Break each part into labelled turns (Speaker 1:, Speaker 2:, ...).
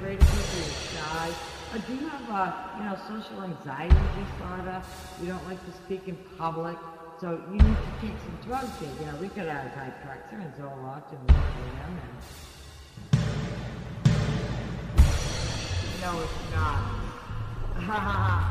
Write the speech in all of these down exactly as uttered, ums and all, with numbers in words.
Speaker 1: afraid of people, you're shy. Or do you have, uh, you know, social anxiety, sort of? You don't like to speak in public, so you need to take some drugs here. You know, we could have Zyprexa and Zoloft and Librium and... No, it's not. Ha ha ha.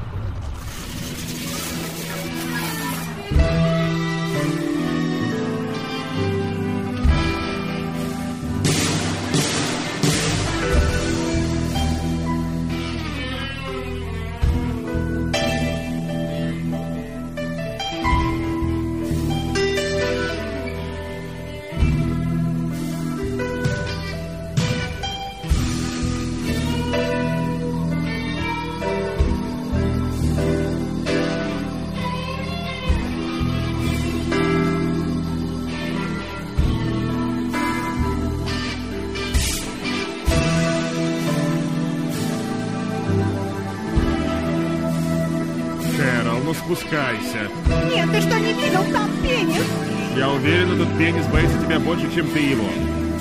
Speaker 2: Спускайся.
Speaker 3: Нет, ты что, не видел? Там пенис.
Speaker 2: Я уверен, этот пенис боится тебя больше, чем ты его.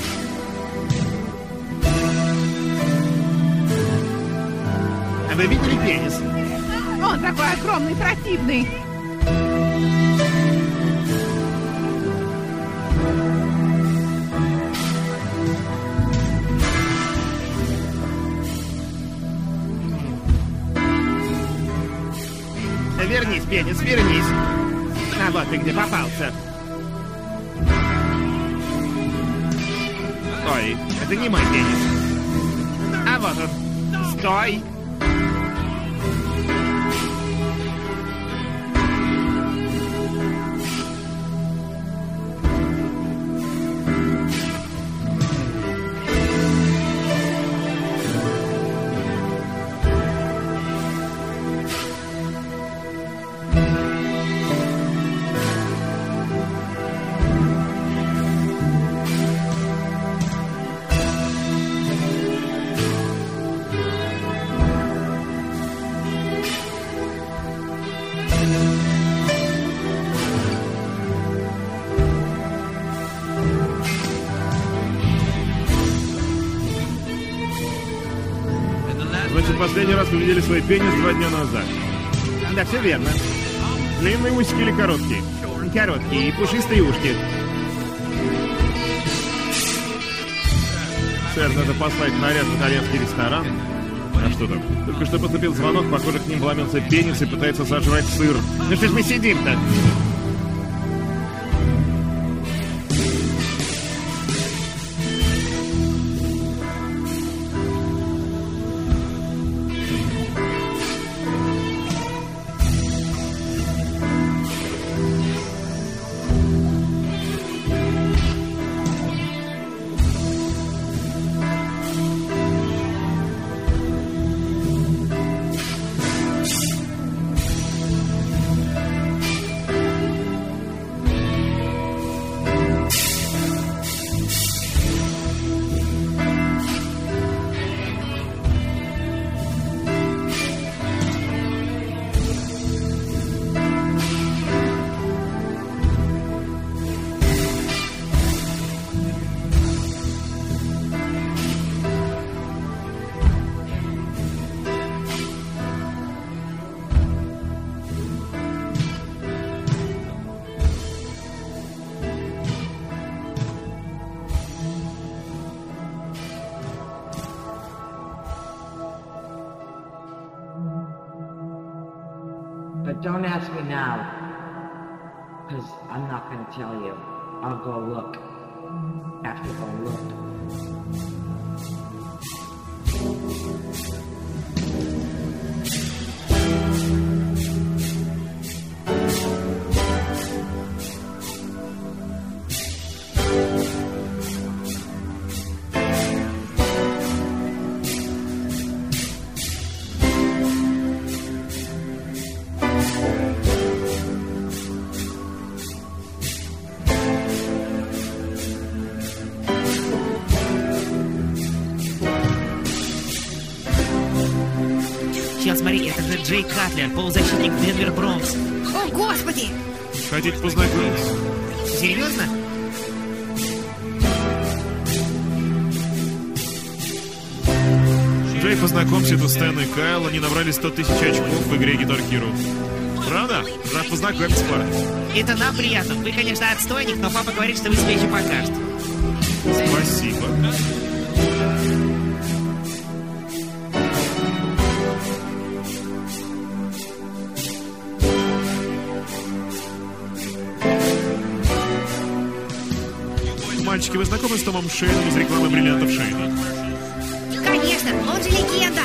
Speaker 4: А вы видели пенис?
Speaker 3: Он такой огромный, противный.
Speaker 4: Вернись, пенис, вернись. А вот ты где попался. Ой, это не мой пенис. А вот он. Стой.
Speaker 2: Последний раз вы видели свой пенис два дня назад.
Speaker 4: Да, все верно.
Speaker 2: Длинные усики или короткие?
Speaker 4: Короткие и пушистые ушки.
Speaker 2: Сэр, надо послать наряд в итальянский ресторан. А что там? Только что поступил звонок, похоже, к ним вломился пенис и пытается сожрать сыр.
Speaker 4: Ну что ж мы сидим-то?
Speaker 1: But don't ask me now, because I'm not going to tell you. I'll go look. Have to go look.
Speaker 5: Смотри, это же Джей Катлер, полузащитник Денвер Бронкс.
Speaker 3: О, Господи!
Speaker 2: Хотите познакомиться?
Speaker 5: Серьезно?
Speaker 2: Джей, познакомься, это Стэн и Кайл. Они набрали сто тысяч очков в игре Guitar Hero. Правда? Рад познакомиться, парни.
Speaker 5: Это нам приятно. Вы, конечно, отстойник, но папа говорит, что вы себя еще покажете.
Speaker 2: Спасибо. Мальчики, вы знакомы с Томом Шейном из рекламы бриллиантов Шейна?
Speaker 3: Конечно, он же легенда.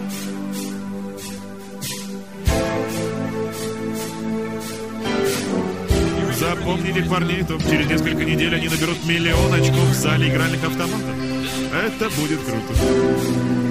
Speaker 2: Запомните парней, то через несколько недель они наберут миллион очков в зале игральных автоматов. Это будет круто.